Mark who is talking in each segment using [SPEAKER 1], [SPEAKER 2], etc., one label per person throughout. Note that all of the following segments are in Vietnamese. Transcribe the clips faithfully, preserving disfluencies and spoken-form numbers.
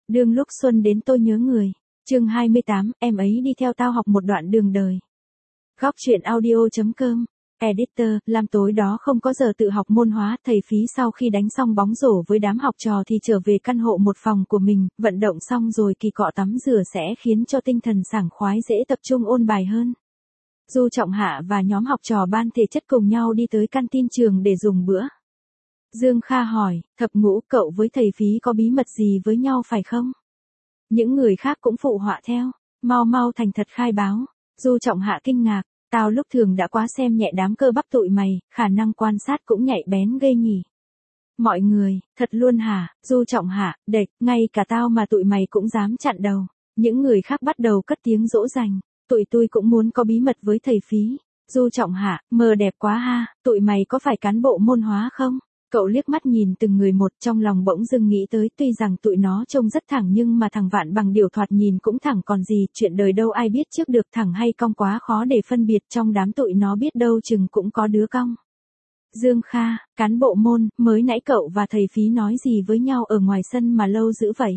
[SPEAKER 1] Đương lúc xuân đến tôi nhớ người. Chương hai mươi tám, em ấy đi theo tao học một đoạn đường đời. Góc truyện audio.com. Editor, làm tối đó không có giờ tự học môn hóa, thầy Phí sau khi đánh xong bóng rổ với đám học trò thì trở về căn hộ một phòng của mình, vận động xong rồi kỳ cọ tắm rửa sẽ khiến cho tinh thần sảng khoái dễ tập trung ôn bài hơn. Du Trọng Hạ và nhóm học trò ban thể chất cùng nhau đi tới canteen trường để dùng bữa. Dương Kha hỏi, Thập Ngũ, cậu với thầy Phí có bí mật gì với nhau phải không? Những người khác cũng phụ họa theo, mau mau thành thật khai báo. Du Trọng Hạ kinh ngạc, tao lúc thường đã quá xem nhẹ đám cơ bắp tụi mày, khả năng quan sát cũng nhạy bén ghê nhỉ. Mọi người, thật luôn hả? Du Trọng Hạ, đệt, ngay cả tao mà tụi mày cũng dám chặn đầu. Những người khác bắt đầu cất tiếng dỗ dành, tụi tôi cũng muốn có bí mật với thầy Phí. Du Trọng Hạ, mơ đẹp quá ha, tụi mày có phải cán bộ môn hóa không? Cậu liếc mắt nhìn từng người một, trong lòng bỗng dưng nghĩ tới, tuy rằng tụi nó trông rất thẳng nhưng mà thằng Vạn Bằng điều thoạt nhìn cũng thẳng còn gì, chuyện đời đâu ai biết trước được, thẳng hay cong quá khó để phân biệt, trong đám tụi nó biết đâu chừng cũng có đứa cong. Dương Kha, cán bộ môn, mới nãy cậu và thầy Phí nói gì với nhau ở ngoài sân mà lâu dữ vậy?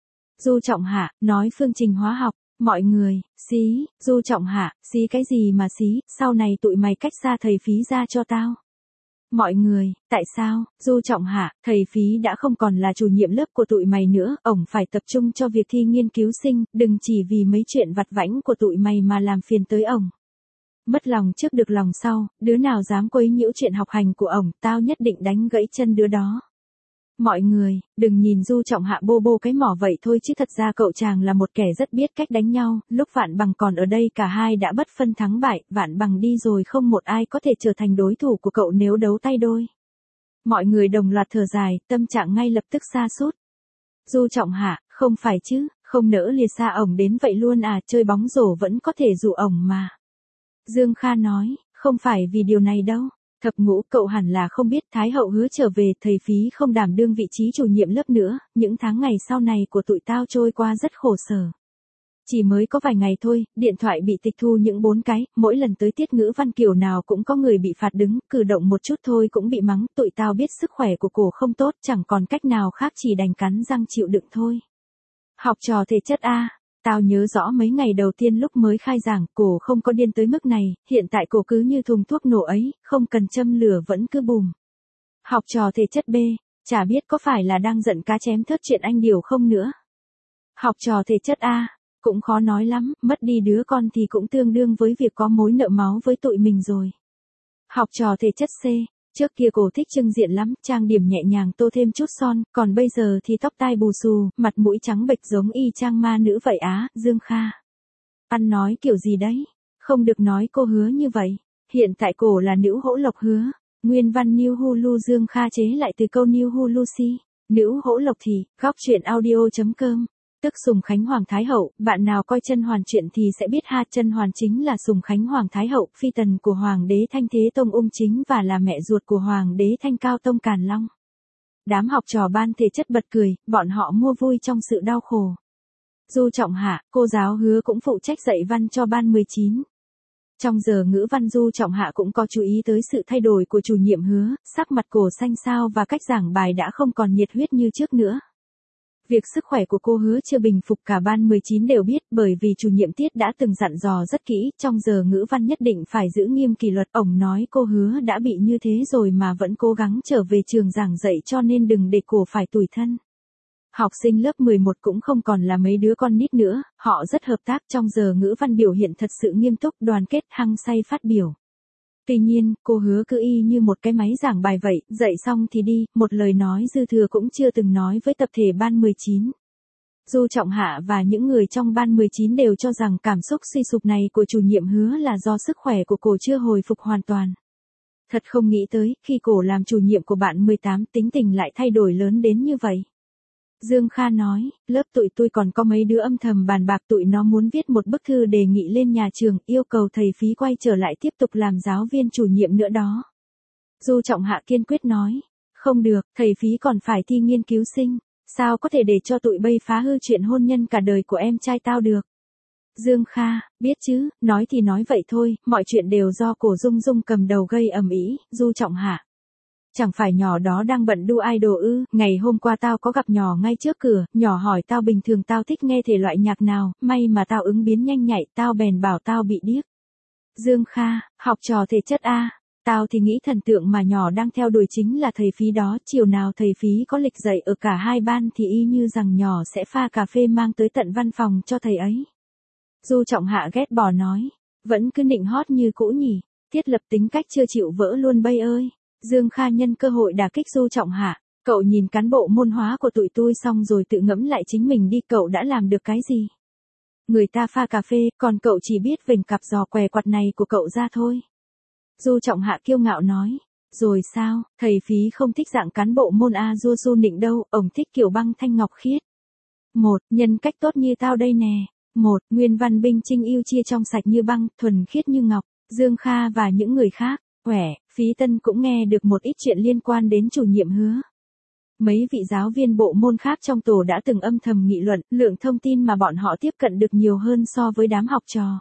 [SPEAKER 1] Du Trọng Hạ, nói phương trình hóa học. Mọi người, xí, Du Trọng Hạ, xí cái gì mà xí, sau này tụi mày cách xa thầy Phí ra cho tao. Mọi người, tại sao? Du Trọng Hạ, thầy Phí đã không còn là chủ nhiệm lớp của tụi mày nữa, ổng phải tập trung cho việc thi nghiên cứu sinh, đừng chỉ vì mấy chuyện vặt vãnh của tụi mày mà làm phiền tới ổng. Mất lòng trước được lòng sau, đứa nào dám quấy nhiễu chuyện học hành của ổng, tao nhất định đánh gãy chân đứa đó. Mọi người, đừng nhìn Du Trọng Hạ bô bô cái mỏ vậy thôi chứ thật ra cậu chàng là một kẻ rất biết cách đánh nhau, lúc Vạn Bằng còn ở đây cả hai đã bất phân thắng bại, Vạn Bằng đi rồi không một ai có thể trở thành đối thủ của cậu nếu đấu tay đôi. Mọi người đồng loạt thở dài, tâm trạng ngay lập tức sa sút. Du Trọng Hạ, không phải chứ, không nỡ lìa xa ổng đến vậy luôn à, chơi bóng rổ vẫn có thể dụ ổng mà. Dương Kha nói, không phải vì điều này đâu. Thập Ngũ, cậu hẳn là không biết Thái Hậu hứa trở về, thầy Phí không đảm đương vị trí chủ nhiệm lớp nữa, những tháng ngày sau này của tụi tao trôi qua rất khổ sở. Chỉ mới có vài ngày thôi, điện thoại bị tịch thu những bốn cái, mỗi lần tới tiết ngữ văn kiểu nào cũng có người bị phạt đứng, cử động một chút thôi cũng bị mắng, tụi tao biết sức khỏe của cổ không tốt, chẳng còn cách nào khác chỉ đành cắn răng chịu đựng thôi. Học trò thể chất A. Tao nhớ rõ mấy ngày đầu tiên lúc mới khai giảng, cổ không có điên tới mức này, hiện tại cổ cứ như thùng thuốc nổ ấy, không cần châm lửa vẫn cứ bùm. Học trò thể chất B, chả biết có phải là đang giận cá chém thớt chuyện anh điều không nữa. Học trò thể chất A, cũng khó nói lắm, mất đi đứa con thì cũng tương đương với việc có mối nợ máu với tụi mình rồi. Học trò thể chất C, trước kia cổ thích trưng diện lắm, trang điểm nhẹ nhàng tô thêm chút son, còn bây giờ thì tóc tai bù xù, mặt mũi trắng bệch giống y chang ma nữ vậy á. Dương Kha. Ăn nói kiểu gì đấy? Không được nói cô Hứa như vậy. Hiện tại cổ là nữ hỗ lộc Hứa. Nguyên văn New Hulu Dương Kha chế lại từ câu New Hulusi. Nữ hỗ lộc thì, góc truyện audio.com. Tức Sùng Khánh Hoàng Thái Hậu, bạn nào coi Chân Hoàn truyện thì sẽ biết ha, Chân Hoàn chính là Sùng Khánh Hoàng Thái Hậu, phi tần của Hoàng đế Thanh Thế Tông Ung Chính và là mẹ ruột của Hoàng đế Thanh Cao Tông Càn Long. Đám học trò ban thể chất bật cười, bọn họ mua vui trong sự đau khổ. Du Trọng Hạ, cô giáo Hứa cũng phụ trách dạy văn cho ban mười chín. Trong giờ ngữ văn Du Trọng Hạ cũng có chú ý tới sự thay đổi của chủ nhiệm Hứa, sắc mặt cổ xanh xao và cách giảng bài đã không còn nhiệt huyết như trước nữa. Việc sức khỏe của cô Hứa chưa bình phục cả ban mười chín đều biết, bởi vì chủ nhiệm Tiết đã từng dặn dò rất kỹ, trong giờ ngữ văn nhất định phải giữ nghiêm kỷ luật. Ổng nói cô Hứa đã bị như thế rồi mà vẫn cố gắng trở về trường giảng dạy cho nên đừng để cổ phải tủi thân. Học sinh lớp mười một cũng không còn là mấy đứa con nít nữa, họ rất hợp tác, trong giờ ngữ văn biểu hiện thật sự nghiêm túc, đoàn kết, hăng say phát biểu. Tuy nhiên, cô Hứa cứ y như một cái máy giảng bài vậy, dạy xong thì đi, một lời nói dư thừa cũng chưa từng nói với tập thể ban mười chín. Du Trọng Hạ và những người trong ban mười chín đều cho rằng cảm xúc suy sụp này của chủ nhiệm Hứa là do sức khỏe của cổ chưa hồi phục hoàn toàn. Thật không nghĩ tới, khi cổ làm chủ nhiệm của bạn mười tám, tính tình lại thay đổi lớn đến như vậy. Dương Kha nói, lớp tụi tôi còn có mấy đứa âm thầm bàn bạc, tụi nó muốn viết một bức thư đề nghị lên nhà trường, yêu cầu thầy Phí quay trở lại tiếp tục làm giáo viên chủ nhiệm nữa đó. Du Trọng Hạ kiên quyết nói, không được, thầy Phí còn phải thi nghiên cứu sinh, sao có thể để cho tụi bay phá hư chuyện hôn nhân cả đời của em trai tao được. Dương Kha, biết chứ, nói thì nói vậy thôi, mọi chuyện đều do cổ Dung Dung cầm đầu gây ầm ĩ. Du Trọng Hạ. Chẳng phải nhỏ đó đang bận đu idol ư, ngày hôm qua tao có gặp nhỏ ngay trước cửa, nhỏ hỏi tao bình thường tao thích nghe thể loại nhạc nào, may mà tao ứng biến nhanh nhạy, tao bèn bảo tao bị điếc. Dương Kha, học trò thể chất A, tao thì nghĩ thần tượng mà nhỏ đang theo đuổi chính là thầy Phí đó, chiều nào thầy Phí có lịch dạy ở cả hai ban thì y như rằng nhỏ sẽ pha cà phê mang tới tận văn phòng cho thầy ấy. Du Trọng Hạ ghét bỏ nói, vẫn cứ nịnh hót như cũ nhỉ, thiết lập tính cách chưa chịu vỡ luôn bây ơi. Dương Kha nhân cơ hội đả kích Du Trọng Hạ, cậu nhìn cán bộ môn hóa của tụi tôi xong rồi tự ngẫm lại chính mình đi, cậu đã làm được cái gì? Người ta pha cà phê, còn cậu chỉ biết vểnh cặp giò què quặt này của cậu ra thôi. Du Trọng Hạ kiêu ngạo nói, rồi sao, thầy Phí không thích dạng cán bộ môn A du su nịnh đâu, ông thích kiểu băng thanh ngọc khiết. Một, nhân cách tốt như tao đây nè. Một, nguyên văn binh trinh yêu chia trong sạch như băng, thuần khiết như ngọc. Dương Kha và những người khác, khỏe, Phí Tân cũng nghe được một ít chuyện liên quan đến chủ nhiệm Hứa. Mấy vị giáo viên bộ môn khác trong tổ đã từng âm thầm nghị luận, lượng thông tin mà bọn họ tiếp cận được nhiều hơn so với đám học trò.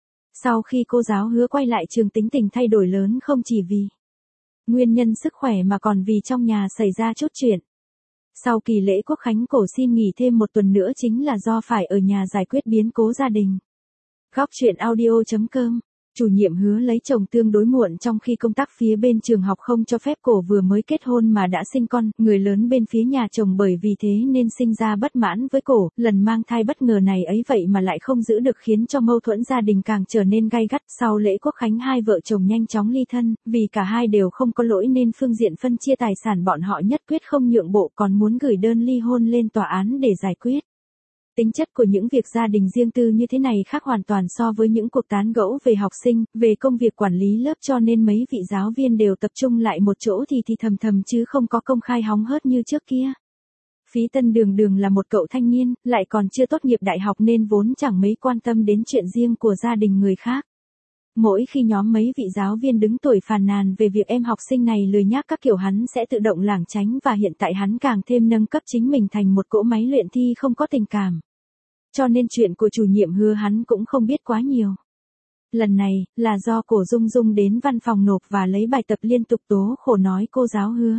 [SPEAKER 1] Sau khi cô giáo Hứa quay lại trường, tính tình thay đổi lớn không chỉ vì nguyên nhân sức khỏe mà còn vì trong nhà xảy ra chút chuyện. Sau kỳ lễ Quốc khánh cổ xin nghỉ thêm một tuần nữa chính là do phải ở nhà giải quyết biến cố gia đình. Góc truyện audio chấm com. Chủ nhiệm Hứa lấy chồng tương đối muộn trong khi công tác phía bên trường học không cho phép, cổ vừa mới kết hôn mà đã sinh con, người lớn bên phía nhà chồng bởi vì thế nên sinh ra bất mãn với cổ, lần mang thai bất ngờ này ấy vậy mà lại không giữ được khiến cho mâu thuẫn gia đình càng trở nên gay gắt. Sau lễ Quốc khánh hai vợ chồng nhanh chóng ly thân, vì cả hai đều không có lỗi nên phương diện phân chia tài sản bọn họ nhất quyết không nhượng bộ, còn muốn gửi đơn ly hôn lên tòa án để giải quyết. Tính chất của những việc gia đình riêng tư như thế này khác hoàn toàn so với những cuộc tán gẫu về học sinh, về công việc quản lý lớp, cho nên mấy vị giáo viên đều tập trung lại một chỗ thì thì thầm thầm chứ không có công khai hóng hớt như trước kia. Phí Tân đường đường là một cậu thanh niên, lại còn chưa tốt nghiệp đại học nên vốn chẳng mấy quan tâm đến chuyện riêng của gia đình người khác. Mỗi khi nhóm mấy vị giáo viên đứng tuổi phàn nàn về việc em học sinh này lười nhác các kiểu, hắn sẽ tự động lảng tránh, và hiện tại hắn càng thêm nâng cấp chính mình thành một cỗ máy luyện thi không có tình cảm. Cho nên chuyện của chủ nhiệm Hứa hắn cũng không biết quá nhiều. Lần này, là do Cổ Dung Dung đến văn phòng nộp và lấy bài tập liên tục tố khổ nói cô giáo Hứa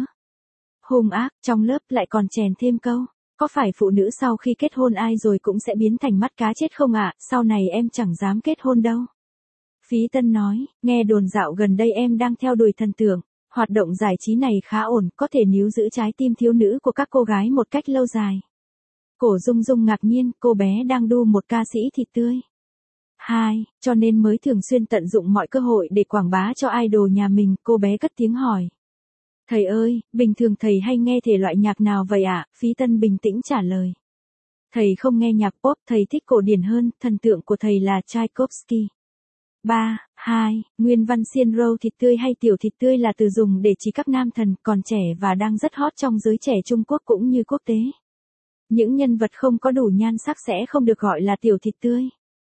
[SPEAKER 1] hung ác, trong lớp lại còn chèn thêm câu, có phải phụ nữ sau khi kết hôn ai rồi cũng sẽ biến thành mắt cá chết không ạ, sau này em chẳng dám kết hôn đâu. Phí Tân nói, nghe đồn dạo gần đây em đang theo đuổi thần tượng, hoạt động giải trí này khá ổn, có thể níu giữ trái tim thiếu nữ của các cô gái một cách lâu dài. Cổ Dung Dung ngạc nhiên, cô bé đang đu một ca sĩ thịt tươi. Hai, cho nên mới thường xuyên tận dụng mọi cơ hội để quảng bá cho idol nhà mình, cô bé cất tiếng hỏi. Thầy ơi, bình thường thầy hay nghe thể loại nhạc nào vậy ạ? Phí Tân bình tĩnh trả lời. Thầy không nghe nhạc pop, thầy thích cổ điển hơn, thần tượng của thầy là Tchaikovsky. Ba, hai, nguyên văn xiên râu thịt tươi hay tiểu thịt tươi là từ dùng để chỉ các nam thần còn trẻ và đang rất hot trong giới trẻ Trung Quốc cũng như quốc tế. Những nhân vật không có đủ nhan sắc sẽ không được gọi là tiểu thịt tươi.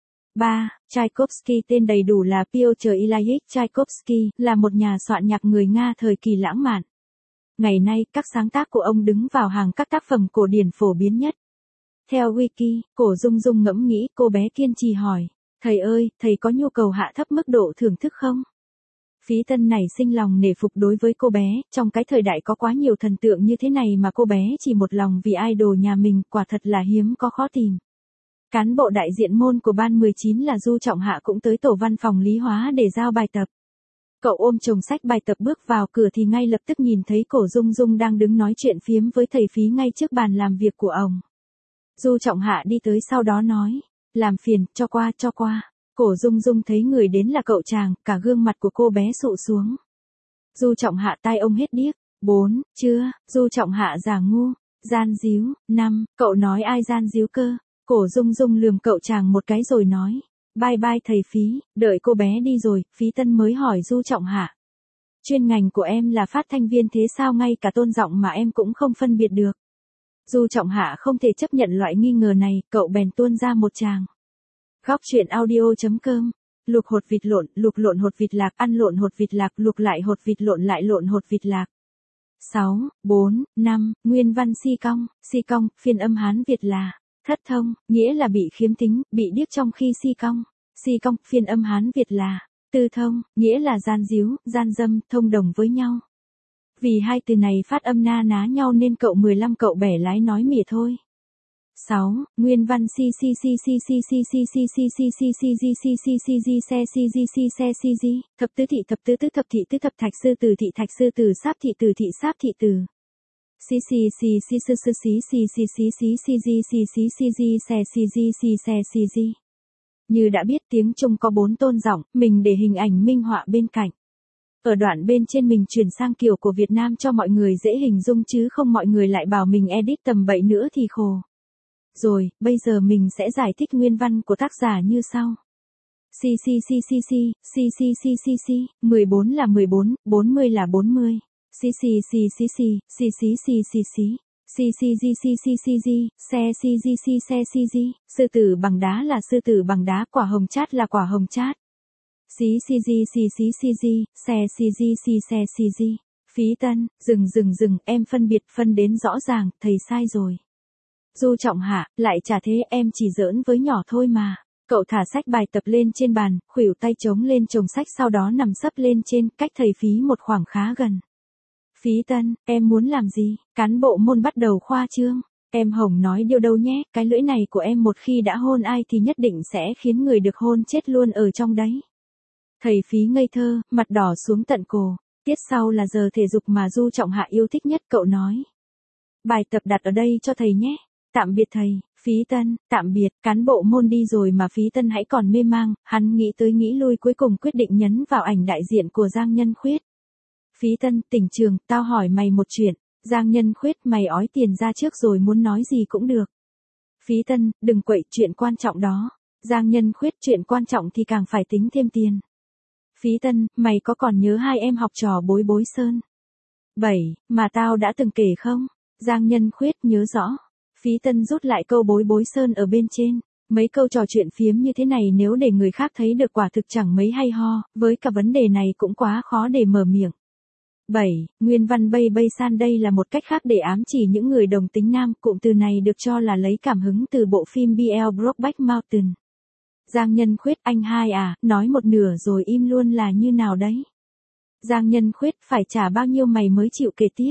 [SPEAKER 1] Ba, Tchaikovsky tên đầy đủ là Piotr Ilyich Tchaikovsky, là một nhà soạn nhạc người Nga thời kỳ lãng mạn. Ngày nay, các sáng tác của ông đứng vào hàng các tác phẩm cổ điển phổ biến nhất. Theo Wiki, Cổ Dung Dung ngẫm nghĩ, cô bé kiên trì hỏi. Thầy ơi, thầy có nhu cầu hạ thấp mức độ thưởng thức không? Phí Tân nảy sinh lòng nể phục đối với cô bé, trong cái thời đại có quá nhiều thần tượng như thế này mà cô bé chỉ một lòng vì idol nhà mình, quả thật là hiếm có khó tìm. Cán bộ đại diện môn của ban mười chín là Du Trọng Hạ cũng tới tổ văn phòng lý hóa để giao bài tập. Cậu ôm chồng sách bài tập bước vào cửa thì ngay lập tức nhìn thấy Cổ Dung Dung đang đứng nói chuyện phiếm với thầy Phí ngay trước bàn làm việc của ông. Du Trọng Hạ đi tới sau đó nói, làm phiền, cho qua, cho qua. Cổ Dung Dung thấy người đến là cậu chàng, cả gương mặt của cô bé sụ xuống. Du Trọng Hạ tai ông hết điếc. Bốn, chưa, Du Trọng Hạ giả ngu, gian díu. Năm, cậu nói ai gian díu cơ? Cổ Dung Dung lườm cậu chàng một cái rồi nói, bye bye thầy Phí. Đợi cô bé đi rồi, Phí Tân mới hỏi Du Trọng Hạ. Chuyên ngành của em là phát thanh viên, thế sao ngay cả tone giọng mà em cũng không phân biệt được? Du Trọng Hạ không thể chấp nhận loại nghi ngờ này, cậu bèn tuôn ra một tràng. Góc truyện audio chấm com. Luộc hột vịt lộn, luộc lộn hột vịt lạc, ăn lộn hột vịt lạc, luộc lại hột vịt lộn lại lộn hột vịt lạc. Sáu, bốn, năm, nguyên văn si cong, si cong, phiên âm Hán Việt là thất thông, nghĩa là bị khiếm thính, bị điếc trong khi si cong. Si cong, phiên âm Hán Việt là tư thông, nghĩa là gian díu, gian dâm, thông đồng với nhau. Vì hai từ này phát âm na ná nhau nên cậu mười lăm cậu bẻ lái nói mỉa thôi. sáu. Nguyên văn si si si si si si si si si si si si si si si si si se si si si se si si. Thập tứ thị thập tứ tứ thập thị tứ thập thạch sư từ thị thạch sư từ sáp thị từ thị sáp thị từ. Si si si si sư sư si si si si si si si si si si si se si si si se si si. Như đã biết tiếng Trung có bốn tôn giọng, mình để hình ảnh minh họa bên cạnh. Ở đoạn bên trên mình chuyển sang kiểu của Việt Nam cho mọi người dễ hình dung chứ không mọi người lại bảo mình edit tầm bậy nữa thì khổ. Rồi, bây giờ mình sẽ giải thích nguyên văn của tác giả như sau. Si si si si si, si si si si si, mười bốn là mười bốn, bốn mươi là bốn mươi. Si si si si si, si si si si si. Si si si si si si si, se si si si se si si, sư tử bằng đá là sư tử bằng đá, quả hồng chát là quả hồng chát. Si si si si si si si, se si si si se si si. Phí Tân, dừng dừng dừng, em phân biệt phân đến rõ ràng, thầy sai rồi. Du Trọng Hạ, lại chả thế, em chỉ giỡn với nhỏ thôi mà. Cậu thả sách bài tập lên trên bàn, khuỷu tay chống lên chồng sách sau đó nằm sấp lên trên, cách thầy Phí một khoảng khá gần. Phí Tân, em muốn làm gì? Cán bộ môn bắt đầu khoa trương. Em Hồng nói điều đâu nhé, cái lưỡi này của em một khi đã hôn ai thì nhất định sẽ khiến người được hôn chết luôn ở trong đấy. Thầy Phí ngây thơ, mặt đỏ xuống tận cổ. Tiết sau là giờ thể dục mà Du Trọng Hạ yêu thích nhất, cậu nói. Bài tập đặt ở đây cho thầy nhé. Tạm biệt thầy. Phí Tân, tạm biệt, cán bộ môn đi rồi mà Phí Tân hãy còn mê mang, hắn nghĩ tới nghĩ lui cuối cùng quyết định nhấn vào ảnh đại diện của Giang Nhân Khuyết. Phí Tân, tỉnh trường, tao hỏi mày một chuyện. Giang Nhân Khuyết, mày ói tiền ra trước rồi muốn nói gì cũng được. Phí Tân, đừng quậy, chuyện quan trọng đó. Giang Nhân Khuyết, chuyện quan trọng thì càng phải tính thêm tiền. Phí Tân, mày có còn nhớ hai em học trò Bối Bối Sơn? bảy, mà tao đã từng kể không? Giang Nhân Khuyết, nhớ rõ. Phí Tân rút lại câu Bối Bối Sơn ở bên trên. Mấy câu trò chuyện phiếm như thế này nếu để người khác thấy được quả thực chẳng mấy hay ho, với cả vấn đề này cũng quá khó để mở miệng. bảy. Nguyên văn bay bay san, đây là một cách khác để ám chỉ những người đồng tính nam, cụm từ này được cho là lấy cảm hứng từ bộ phim B L Brokeback Mountain. Giang Nhân Khuyết, anh hai à, nói một nửa rồi im luôn là như nào đấy? Giang Nhân Khuyết, phải trả bao nhiêu mày mới chịu kể tiếp?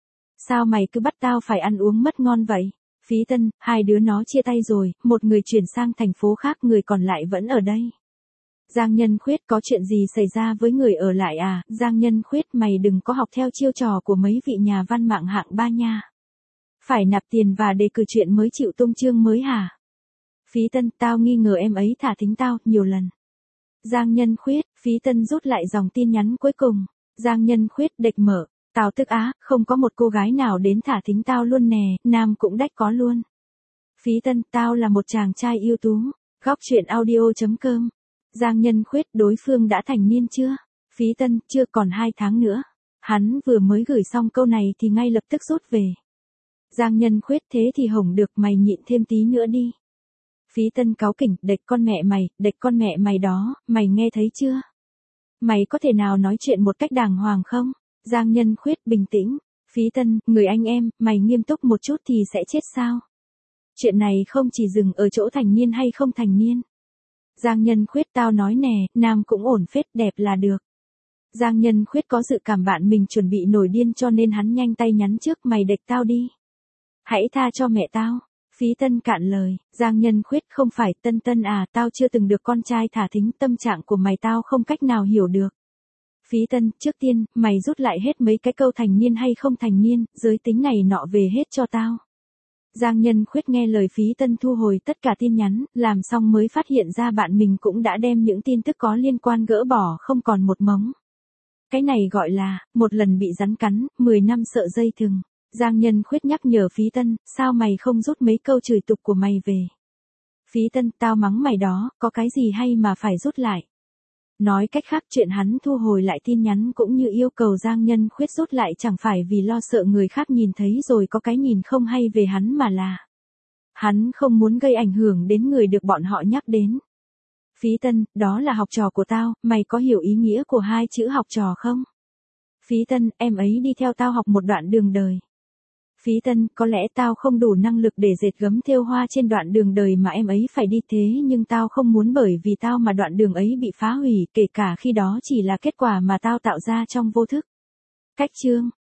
[SPEAKER 1] Sao mày cứ bắt tao phải ăn uống mất ngon vậy? Phí Tân, hai đứa nó chia tay rồi, một người chuyển sang thành phố khác, người còn lại vẫn ở đây. Giang Nhân Khuyết, có chuyện gì xảy ra với người ở lại à? Giang Nhân Khuyết, mày đừng có học theo chiêu trò của mấy vị nhà văn mạng hạng ba nha. Phải nạp tiền và đề cử chuyện mới chịu tung chương mới hả? Phí Tân, tao nghi ngờ em ấy thả thính tao, nhiều lần. Giang Nhân Khuyết, Phí Tân rút lại dòng tin nhắn cuối cùng. Giang Nhân Khuyết, đệch mở. Tao tức á, không có một cô gái nào đến thả thính tao luôn nè, nam cũng đách có luôn. Phí Tân, tao là một chàng trai ưu tú. Góc truyện audio chấm com. Giang Nhân Khuyết, đối phương đã thành niên chưa? Phí Tân, chưa, còn hai tháng nữa. Hắn vừa mới gửi xong câu này thì ngay lập tức rút về. Giang Nhân Khuyết, thế thì hổng được, mày nhịn thêm tí nữa đi. Phí Tân cáu kỉnh, đệch con mẹ mày, đệch con mẹ mày đó, mày nghe thấy chưa? Mày có thể nào nói chuyện một cách đàng hoàng không? Giang Nhân Khuyết, bình tĩnh. Phí Tân, người anh em, mày nghiêm túc một chút thì sẽ chết sao? Chuyện này không chỉ dừng ở chỗ thành niên hay không thành niên. Giang Nhân Khuyết, tao nói nè, nam cũng ổn phết, đẹp là được. Giang Nhân Khuyết có dự cảm bạn mình chuẩn bị nổi điên cho nên hắn nhanh tay nhắn trước, mày đệch tao đi. Hãy tha cho mẹ tao. Phí Tân cạn lời. Giang Nhân Khuyết, không phải, Tân Tân à, tao chưa từng được con trai thả thính, tâm trạng của mày tao không cách nào hiểu được. Phí Tân, trước tiên, mày rút lại hết mấy cái câu thành niên hay không thành niên, giới tính này nọ về hết cho tao. Giang Nhân Khuyết nghe lời Phí Tân thu hồi tất cả tin nhắn, làm xong mới phát hiện ra bạn mình cũng đã đem những tin tức có liên quan gỡ bỏ không còn một mống. Cái này gọi là, một lần bị rắn cắn, mười năm sợ dây thừng. Giang Nhân Khuyết nhắc nhở Phí Tân, sao mày không rút mấy câu chửi tục của mày về? Phí Tân, tao mắng mày đó, có cái gì hay mà phải rút lại? Nói cách khác, chuyện hắn thu hồi lại tin nhắn cũng như yêu cầu Giang Nhân Khuyết rút lại chẳng phải vì lo sợ người khác nhìn thấy rồi có cái nhìn không hay về hắn mà là hắn không muốn gây ảnh hưởng đến người được bọn họ nhắc đến. Phí Tân, đó là học trò của tao, mày có hiểu ý nghĩa của hai chữ học trò không? Phí Tân, em ấy đi theo tao học một đoạn đường đời. Phí Tân, có lẽ tao không đủ năng lực để dệt gấm thêu hoa trên đoạn đường đời mà em ấy phải đi, thế nhưng tao không muốn bởi vì tao mà đoạn đường ấy bị phá hủy, kể cả khi đó chỉ là kết quả mà tao tạo ra trong vô thức. Cách chương